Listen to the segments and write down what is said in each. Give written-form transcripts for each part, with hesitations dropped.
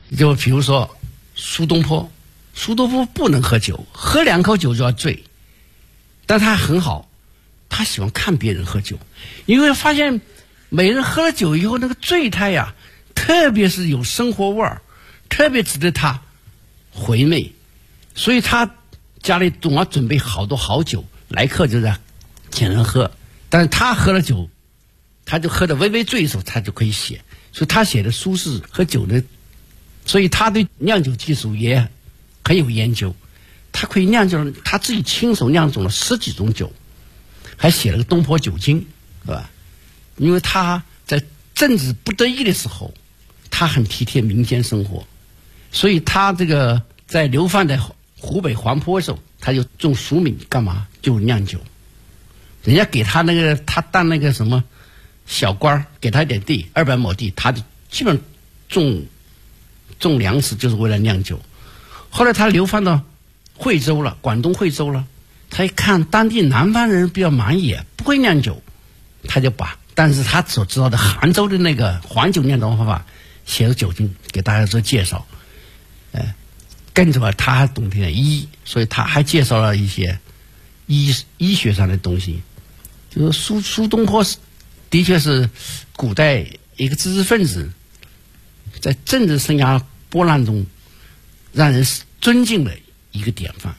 就比如说苏东坡不能喝酒，喝2口酒就要醉，但他很好，他喜欢看别人喝酒，因为发现每人喝了酒以后那个醉态呀，特别是有生活味儿，特别值得他回味，所以他家里总要准备好多好酒，来客就在请人喝，但是他喝了酒，他就喝得微微醉的时候，他就可以写，所以他写的书是喝酒的，所以他对酿酒技术也很有研究，他可以酿酒，他自己亲手酿造了10几种酒，还写了个《东坡酒经》，是吧？因为他在政治不得意的时候，他很体贴民间生活，所以他这个在流放在湖北黄坡的时候，他就种熟米，干嘛就酿酒。人家给他那个，他当那个什么小官，给他一点地，200亩地，他就基本种粮食，就是为了酿酒。后来他流放到惠州了，广东惠州了，他一看当地南方人比较蛮野，不会酿酒，他就把但是他所知道的杭州的那个黄酒酿造方法写了酒精给大家做介绍，跟着他还懂点医，所以他还介绍了一些医学上的东西。就是苏东坡的确是古代一个知识分子，在政治生涯波澜中让人尊敬的一个典范。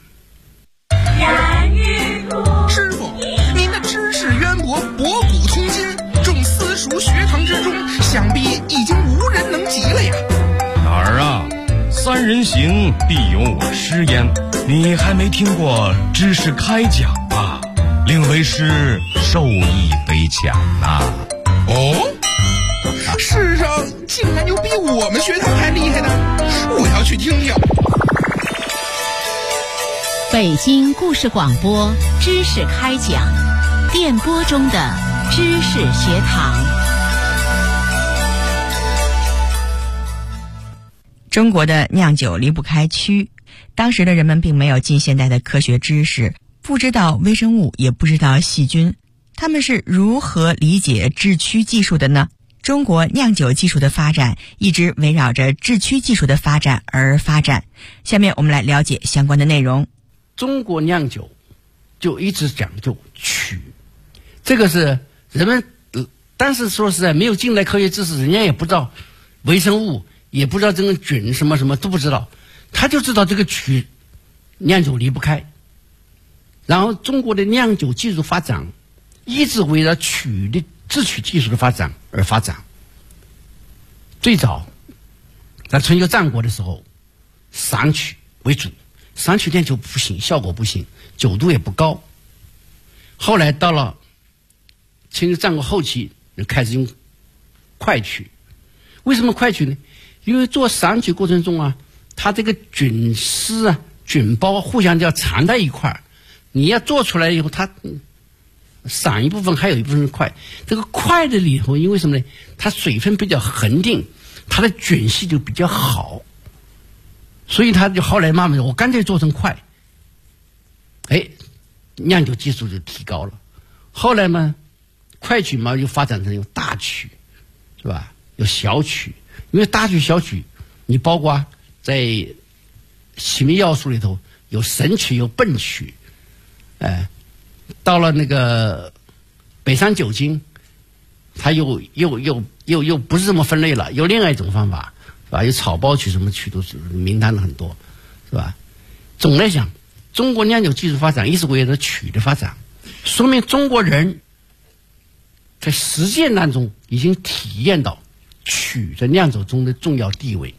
师傅，您的知识渊博，博古通今，众私塾学堂之中，想必已经无人能及了呀。 哪儿啊？3人行，必有我师焉。你还没听过知识开讲吧？令为师受益匪浅呐。 哦，世上竟然有比我们学堂还厉害的，我要去听听。 北京故事广播知识开讲，电波中的知识学堂。 中国的酿酒离不开曲，当时的人们并没有近现代的科学知识，不知道微生物，也不知道细菌，他们是如何理解制曲技术的呢？中国酿酒技术的发展一直围绕着制曲技术的发展而发展。下面我们来了解相关的内容。 中国酿酒就一直讲究曲，这个是人们但是说实在没有近代科学知识，人家也不知道微生物，也不知道这个菌什么什么都不知道，他就知道这个曲酿酒离不开。然后中国的酿酒技术发展一直围绕曲的制曲技术的发展而发展。最早在春秋战国的时候，散曲为主，散曲酿酒不行，效果不行，酒度也不高。后来到了春秋战国后期，开始用快曲。为什么快曲呢？因为做散曲过程中啊，它这个菌丝啊、菌包互相就要缠在一块儿，你要做出来以后，它散一部分，还有一部分是快。这个快的里头，因为什么呢？它水分比较恒定，它的菌系就比较好，所以它就后来慢慢我干脆做成快，酿酒技术就提高了。后来嘛，快曲嘛又发展成有大曲，是吧？有小曲，因为大曲小曲，你包括在起名要素里头有神曲有笨曲，到了那个北山酒经，它又不是这么分类了，有另外一种方法，是吧？有草包曲什么曲都是名单的很多，是吧？总来讲，中国酿酒技术发展一直围绕着曲的发展，说明中国人在实践当中已经体验到曲在酿酒中的重要地位，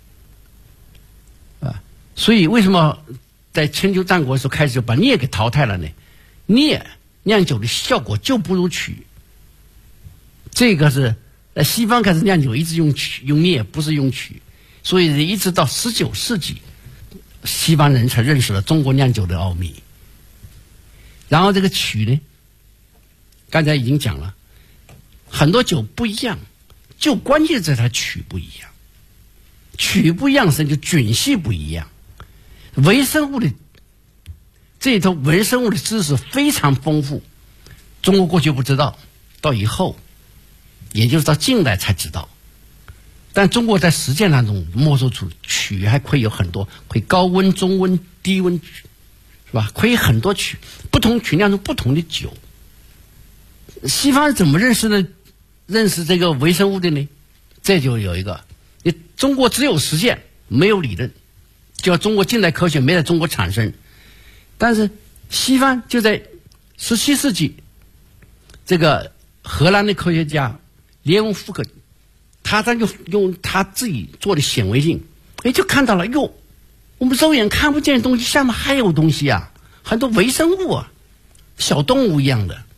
所以为什么在春秋战国的时候开始就把镍给淘汰了呢？镍酿酒的效果就不如曲，这个是在西方开始酿酒一直用镍，不是用曲，所以一直到19世纪，西方人才认识了中国酿酒的奥秘。然后这个曲呢，刚才已经讲了，很多酒不一样，就关键在它曲不一样，曲不一样是就菌系不一样。微生物的这一头微生物的知识非常丰富，中国过去不知道，到以后也就是到近代才知道。但中国在实践当中摸索出曲曲还可以有很多，可以高温、中温、低温曲，是吧？可以很多曲，不同曲酿出不同的酒。西方怎么认识这个微生物的呢？这就有一个，中国只有实践，没有理论，叫中国近代科学没在中国产生。但是西方就在17世纪，这个荷兰的科学家列翁福克，他就用他自己做的显微镜，就看到了，哟，我们肉眼看不见的东西下面还有东西啊，很多微生物啊，小动物一样的。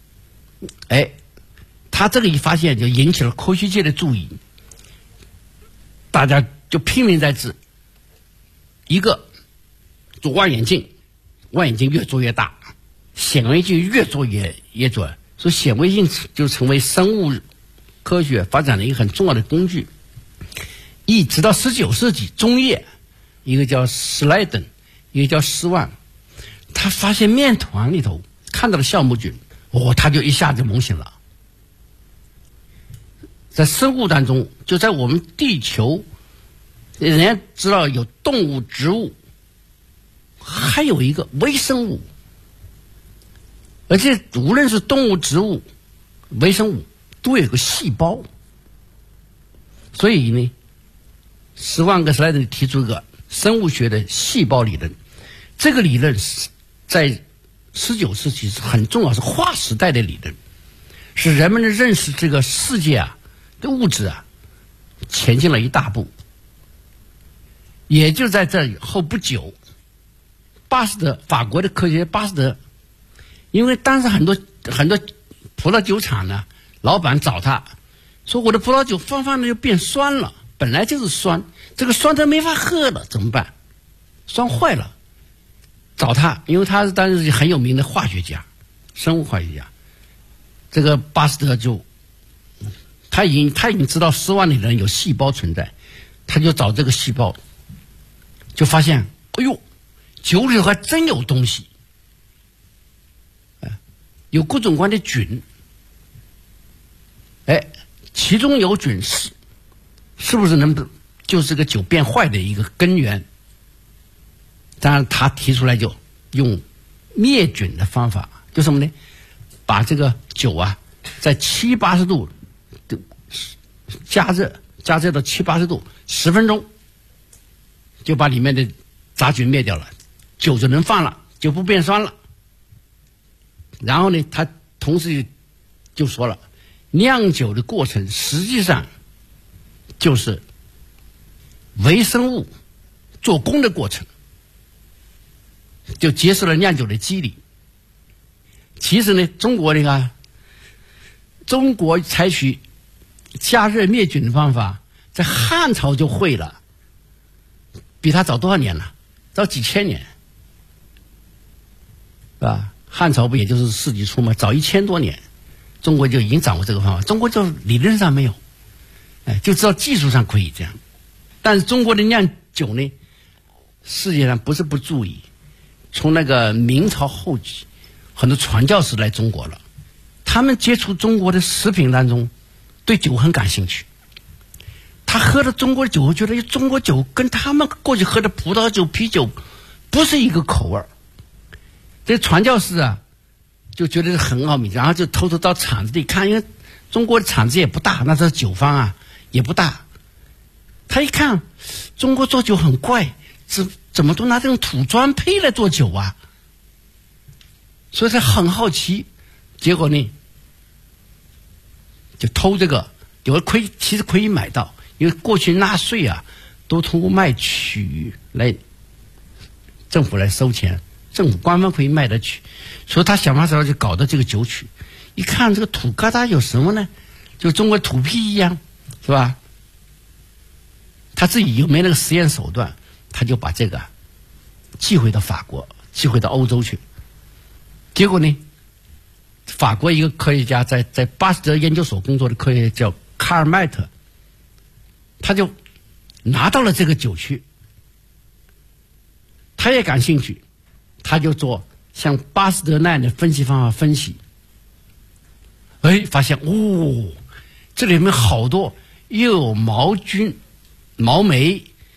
他这个一发现就引起了科学界的注意，大家就拼命在治。一个做望远镜，望远镜越做越大，显微镜越做越准，所以显微镜就成为生物科学发展的一个很重要的工具。一直到19世纪中叶，一个叫史莱登，一个叫施万，他发现面团里头看到了酵母菌，他就一下子懵醒了。在生物当中，就在我们地球，人家知道有动物、植物，还有一个微生物，而且无论是动物、植物、微生物，都有个细胞。所以呢，史万跟史莱登提出一个生物学的细胞理论。这个理论在19世纪是很重要，是划时代的理论，使人们的认识这个世界的物质前进了一大步。也就在这以后不久，法国的科学家巴斯德，因为当时很多葡萄酒厂呢，老板找他说，我的葡萄酒放的就变酸了，本来就是酸，这个酸都没法喝了，怎么办？酸坏了，找他，因为他是当时很有名的化学家，生物化学家。这个巴斯德他已经知道施万里人有细胞存在，他就找这个细胞，就发现，酒里头还真有东西，有各种各样的菌，其中有菌是不是就是这个酒变坏的一个根源？当然，他提出来就用灭菌的方法，就什么呢？把这个酒在70-80度加热到70-80度10分钟，就把里面的杂菌灭掉了，酒就能放了，就不变酸了。然后呢，他同时就说了，酿酒的过程实际上就是微生物做工的过程，就揭示了酿酒的机理。其实呢，中国采取加热灭菌的方法，在汉朝就会了，比他早多少年了？早几千年，是吧？汉朝不也就是世纪初吗？早1000多年，中国就已经掌握这个方法。中国就理论上没有，就知道技术上可以这样。但是中国的酿酒呢，世界上不是不注意，从那个明朝后期，很多传教士来中国了，他们接触中国的食品当中，对酒很感兴趣。他喝了中国酒，觉得中国酒跟他们过去喝的葡萄酒、啤酒不是一个口味。这传教士就觉得很奥秘，然后就偷偷到厂子里看，因为中国的厂子也不大，那时候酒坊也不大。他一看，中国做酒很怪，怎么都拿这种土砖坯来做酒所以他很好奇。结果呢，就偷这个，其实可以买到，因为过去纳税都通过卖曲来，政府来收钱，政府官方可以卖得曲，所以他想办法就搞到这个酒曲。一看这个土疙瘩有什么呢？就中国土坯一样，是吧？他自己又没那个实验手段，他就把这个寄回到法国，寄回到欧洲去。结果呢，法国一个科学家在巴斯德研究所工作的科学家叫卡尔麦特，他就拿到了这个酒曲，他也感兴趣，他就做像巴斯德那样的分析方法分析，发现这里面好多又有毛菌、毛酶，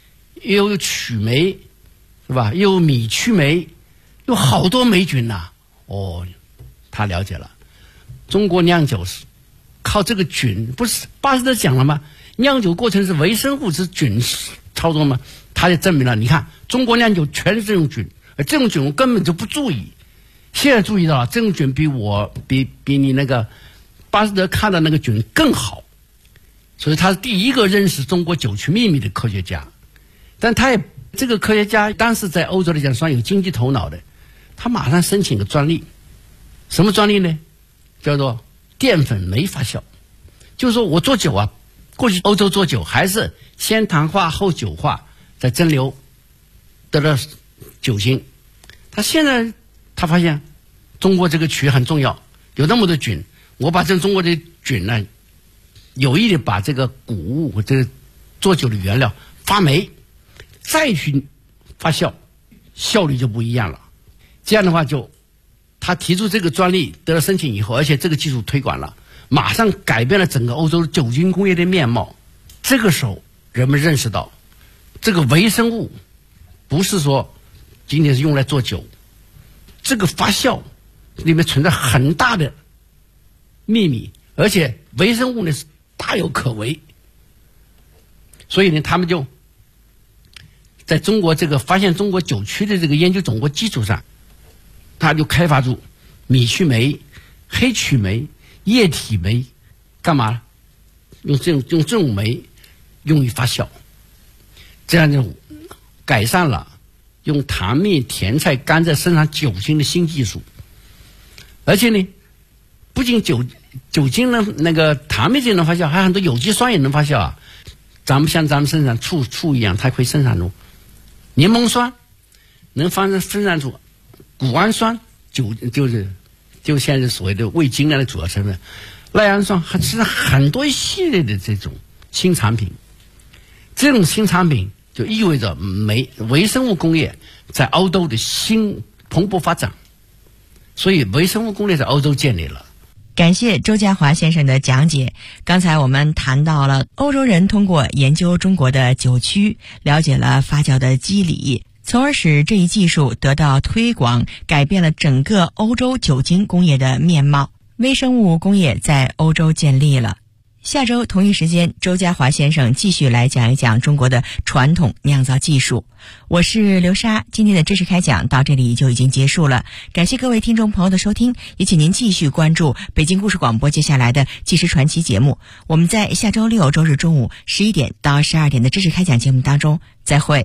又有曲霉，是吧？又有米曲霉，有好多霉菌呐。他了解了，中国酿酒是靠这个菌，不是巴斯德讲了吗？酿酒过程是微生物是菌操作吗？他就证明了，你看中国酿酒全是这种菌，而这种菌我根本就不注意，现在注意到了，这种菌比你那个巴斯德看的那个菌更好，所以他是第一个认识中国酒曲秘密的科学家。但他也这个科学家当时在欧洲来讲算有经济头脑的，他马上申请个专利。什么专利呢？叫做淀粉酶发酵。就是说我做酒啊，过去欧洲做酒还是先糖化后酒化再蒸馏得到酒精。他现在他发现中国这个曲很重要，有那么多菌，我把这中国的菌呢有意的把这个谷物这个做酒的原料发霉再去发酵，效率就不一样了。这样的话就他提出这个专利得了申请以后，而且这个技术推广了，马上改变了整个欧洲酒精工业的面貌。这个时候人们认识到这个微生物不是说仅仅是用来做酒，这个发酵里面存在很大的秘密，而且微生物呢是大有可为。所以呢他们就在中国这个发现中国酒曲的这个研究总国基础上，他就开发出米曲霉、黑曲霉、液体酶，干嘛？用这种酶用于发酵，这样就改善了用糖蜜、甜菜、甘蔗生产酒精的新技术。而且呢，不仅酒精呢，那个糖蜜就能发酵，还有很多有机酸也能发酵啊。咱们生产醋一样，它可以生产出柠檬酸，能生产出谷氨酸，就现在所谓的味精的主要成分，赖氨酸，实际上很多一系列的这种新产品。这种新产品就意味着微生物工业在欧洲的新蓬勃发展，所以微生物工业在欧洲建立了。 感谢周家华先生的讲解。刚才我们谈到了欧洲人通过研究中国的酒曲，了解了发酵的机理，从而使这一技术得到推广，改变了整个欧洲酒精工业的面貌。微生物工业在欧洲建立了。下周同一时间，周家华先生继续来讲一讲中国的传统酿造技术。我是刘莎，今天的知识开讲到这里就已经结束了，感谢各位听众朋友的收听，也请您继续关注北京故事广播接下来的纪实传奇节目。我们在下周六周日中午11点到12点的知识开讲节目当中再会。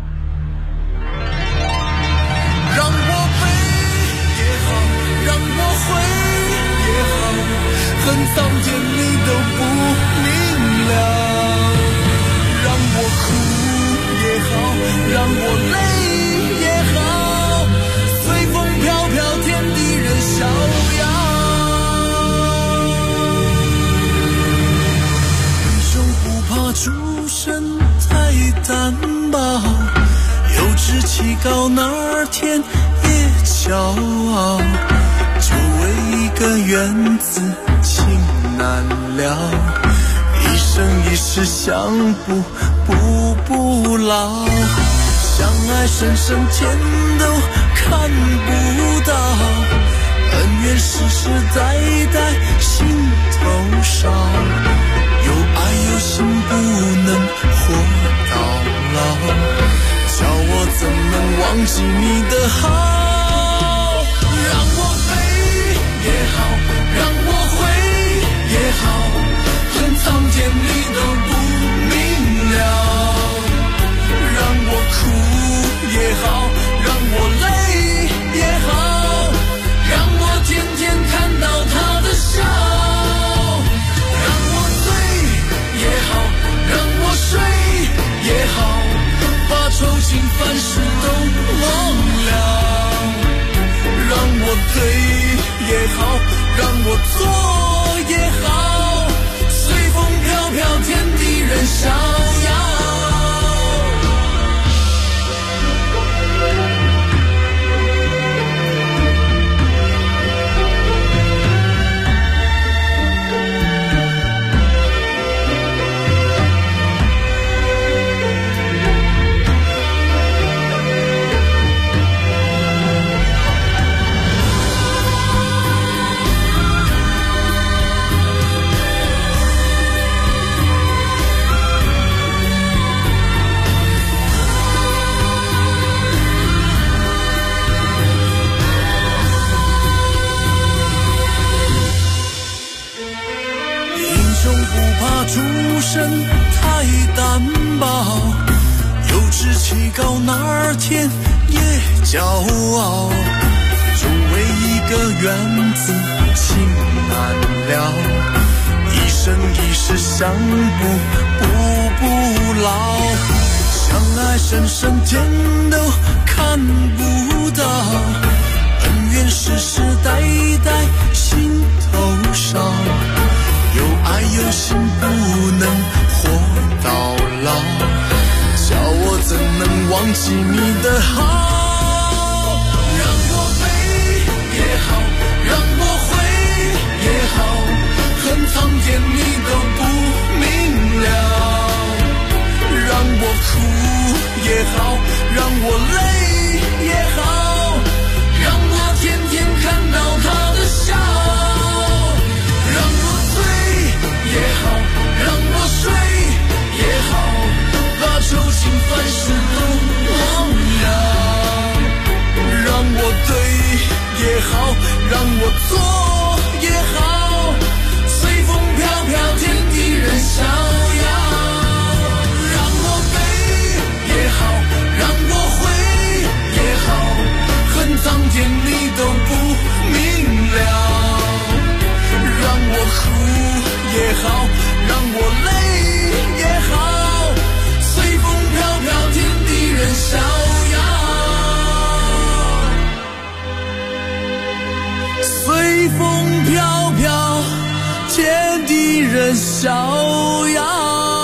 让我飞也好，让我回也好，很早见你都不明了。让我哭也好，让我累也好，随风飘飘，天地任逍遥。英雄不怕出身太单薄，有志气高，哪儿天也骄傲。就为一个缘字情难了，一生一世想不老。相爱深深天都看不到，恩怨世世代代心头烧。有爱有心不能活到老，叫我怎能忘记你的好。让我飞也好，让我回也好，很苍天你都不明了。让我哭也好，让我累也好，让我天天看到他的笑。让我醉也好，让我睡也好，把愁情烦事都忘了。让我对也好，让我做也好，随风飘飘，天地起高哪天也骄傲，就为一个缘字情难了，一生一世相不老，相爱深深天都看不到，恩怨世世代代心头烧，有爱有心不能活到老，叫我怎能忘记你的好，让我悲也好，让我悔也好，恨苍天你都不明了，让我哭也好，让我累也好，让我天天看到他的笑，让我醉也好，让我睡也好，把愁情烦事都忘了，让我对也好，让我做也好，随风飘飘天地任逍遥，让我悲也好，让我悔也好，恨苍天你都不明了，让我哭也好，让我累也好，随风飘飘天地任逍遥，随风飘飘天地任逍遥。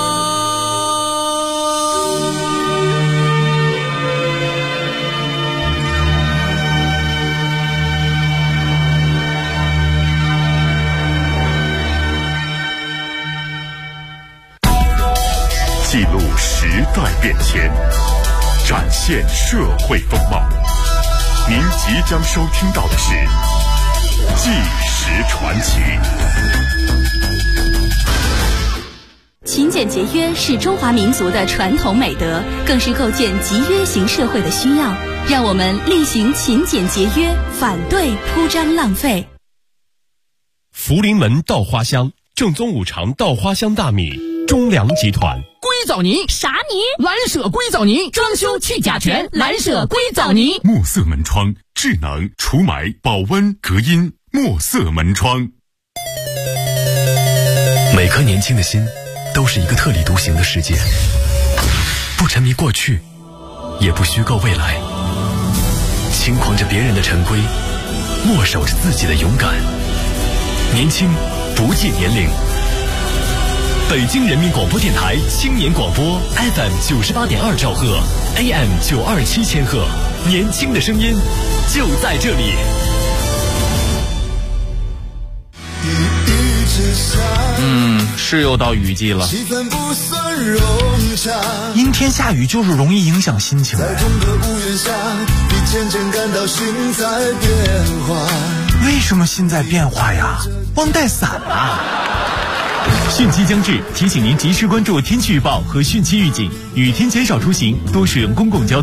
记录时代变迁，展现社会风貌。您即将收听到的是《纪实传奇》。 勤俭节约是中华民族的传统美德，更是构建集约型社会的需要。让我们力行勤俭节约，反对铺张浪费。 福临门稻花香，正宗五常稻花香大米，中粮集团。 硅藻泥啥泥？蓝舍硅藻泥，装修去甲醛，蓝舍硅藻泥。 墨色门窗，智能除霾、保温、隔音。墨色门窗。 每颗年轻的心，都是一个特立独行的世界，不沉迷过去，也不虚构未来，轻狂着别人的陈规，默守着自己的勇敢。年轻不计年龄。北京人民广播电台青年广播 FM 98.2兆赫 AM 927千赫，年轻的声音就在这里。 是又到雨季了， 气氛不算融洽， 阴天下雨就是容易影响心情。 在同个屋檐下，你渐渐感到心在变化。 为什么心在变化呀？忘带伞啊！ 汛期将至，提醒您及时关注天气预报和汛期预警，雨天减少出行，多使用公共交通。